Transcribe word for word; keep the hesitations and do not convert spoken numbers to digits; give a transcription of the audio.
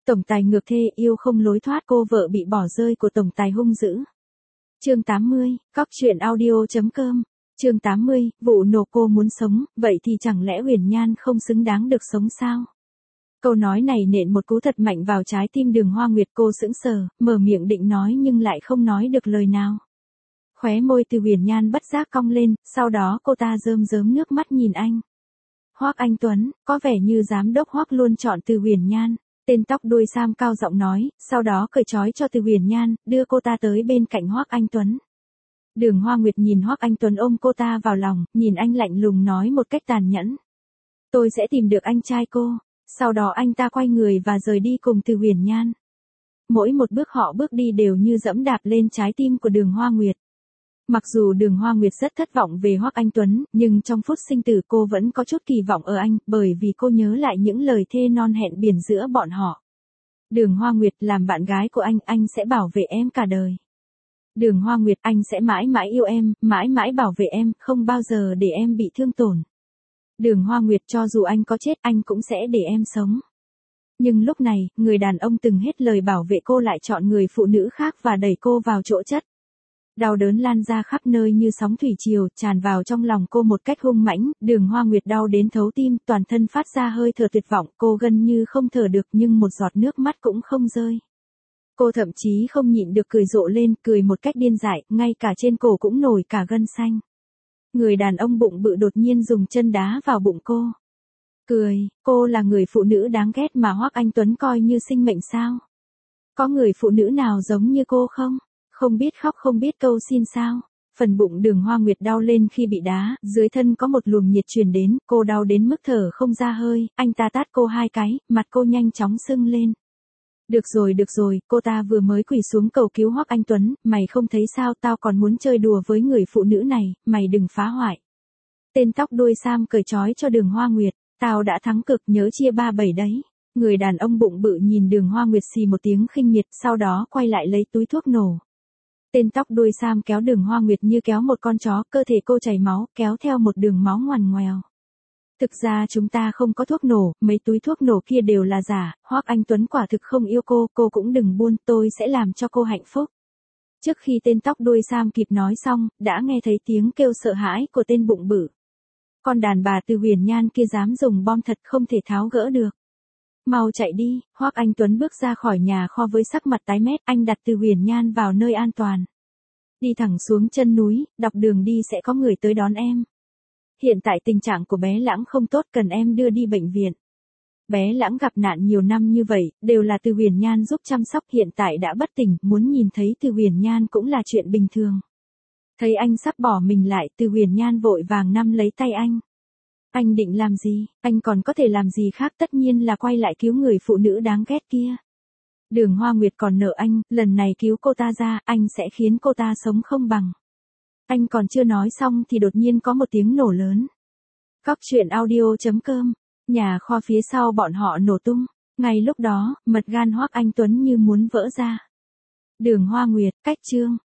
Tổng tài ngược thê yêu không lối thoát, cô vợ bị bỏ rơi của tổng tài hung dữ. Chương tám mươi, cóc truyện audio chấm com. Chương tám mươi, vụ nổ cô muốn sống, vậy thì chẳng lẽ Huyền Nhan không xứng đáng được sống sao? Câu nói này nện một cú thật mạnh vào trái tim Đường Hoa Nguyệt, cô sững sờ, mở miệng định nói nhưng lại không nói được lời nào. Khóe môi Từ Huyền Nhan bất giác cong lên, sau đó cô ta rơm rớm nước mắt nhìn anh. Hoắc Anh Tuấn, có vẻ như giám đốc Hoắc luôn chọn Từ Huyền Nhan. Tên tóc đuôi sam cao giọng nói, sau đó cởi trói cho Từ Huyền Nhan, đưa cô ta tới bên cạnh Hoắc Anh Tuấn. Đường Hoa Nguyệt nhìn Hoắc Anh Tuấn ôm cô ta vào lòng, nhìn anh lạnh lùng nói một cách tàn nhẫn. Tôi sẽ tìm được anh trai cô. Sau đó anh ta quay người và rời đi cùng Từ Huyền Nhan. Mỗi một bước họ bước đi đều như dẫm đạp lên trái tim của Đường Hoa Nguyệt. Mặc dù Đường Hoa Nguyệt rất thất vọng về Hoắc Anh Tuấn, nhưng trong phút sinh tử cô vẫn có chút kỳ vọng ở anh, bởi vì cô nhớ lại những lời thê non hẹn biển giữa bọn họ. Đường Hoa Nguyệt, làm bạn gái của anh, anh sẽ bảo vệ em cả đời. Đường Hoa Nguyệt, anh sẽ mãi mãi yêu em, mãi mãi bảo vệ em, không bao giờ để em bị thương tổn. Đường Hoa Nguyệt, cho dù anh có chết, anh cũng sẽ để em sống. Nhưng lúc này, người đàn ông từng hết lời bảo vệ cô lại chọn người phụ nữ khác và đẩy cô vào chỗ chết. Đau đớn lan ra khắp nơi như sóng thủy triều, tràn vào trong lòng cô một cách hung mãnh. Đường Hoa Nguyệt đau đến thấu tim, toàn thân phát ra hơi thở tuyệt vọng, cô gần như không thở được nhưng một giọt nước mắt cũng không rơi. Cô thậm chí không nhịn được cười rộ lên, cười một cách điên dại, ngay cả trên cổ cũng nổi cả gân xanh. Người đàn ông bụng bự đột nhiên dùng chân đá vào bụng cô. Cười, cô là người phụ nữ đáng ghét mà Hoắc Anh Tuấn coi như sinh mệnh sao? Có người phụ nữ nào giống như cô không? Không biết khóc không biết câu xin sao? Phần bụng Đường Hoa Nguyệt đau lên khi bị đá, dưới thân có một luồng nhiệt truyền đến, cô đau đến mức thở không ra hơi, anh ta tát cô hai cái, mặt cô nhanh chóng sưng lên. Được rồi được rồi, cô ta vừa mới quỳ xuống cầu cứu Hoắc Anh Tuấn, mày không thấy sao, tao còn muốn chơi đùa với người phụ nữ này, mày đừng phá hoại. Tên tóc đuôi sam cởi trói cho Đường Hoa Nguyệt, tao đã thắng cực, nhớ chia ba bảy đấy. Người đàn ông bụng bự nhìn Đường Hoa Nguyệt xì một tiếng khinh miệt, sau đó quay lại lấy túi thuốc nổ. Tên tóc đuôi sam kéo Đường Hoa Nguyệt như kéo một con chó, cơ thể cô chảy máu, kéo theo một đường máu ngoằn ngoèo. Thực ra chúng ta không có thuốc nổ, mấy túi thuốc nổ kia đều là giả, Hoắc Anh Tuấn quả thực không yêu cô, cô cũng đừng buôn, tôi sẽ làm cho cô hạnh phúc. Trước khi tên tóc đuôi sam kịp nói xong, đã nghe thấy tiếng kêu sợ hãi của tên bụng bự. Con đàn bà Từ Huyền Nhan kia dám dùng bom thật, không thể tháo gỡ được. Mau chạy đi, Hoắc Anh Tuấn bước ra khỏi nhà kho với sắc mặt tái mét, anh đặt Từ Huyền Nhan vào nơi an toàn. Đi thẳng xuống chân núi, dọc đường đi sẽ có người tới đón em. Hiện tại tình trạng của bé Lãng không tốt, cần em đưa đi bệnh viện. Bé Lãng gặp nạn nhiều năm như vậy, đều là Từ Huyền Nhan giúp chăm sóc, hiện tại đã bất tỉnh, muốn nhìn thấy Từ Huyền Nhan cũng là chuyện bình thường. Thấy anh sắp bỏ mình lại, Từ Huyền Nhan vội vàng nắm lấy tay anh. Anh định làm gì, anh còn có thể làm gì khác, tất nhiên là quay lại cứu người phụ nữ đáng ghét kia. Đường Hoa Nguyệt còn nợ anh, lần này cứu cô ta ra, anh sẽ khiến cô ta sống không bằng. Anh còn chưa nói xong thì đột nhiên có một tiếng nổ lớn. Cóc truyện audio chấm com, nhà kho phía sau bọn họ nổ tung. Ngay lúc đó, mật gan Hoắc Anh Tuấn như muốn vỡ ra. Đường Hoa Nguyệt, cách chương.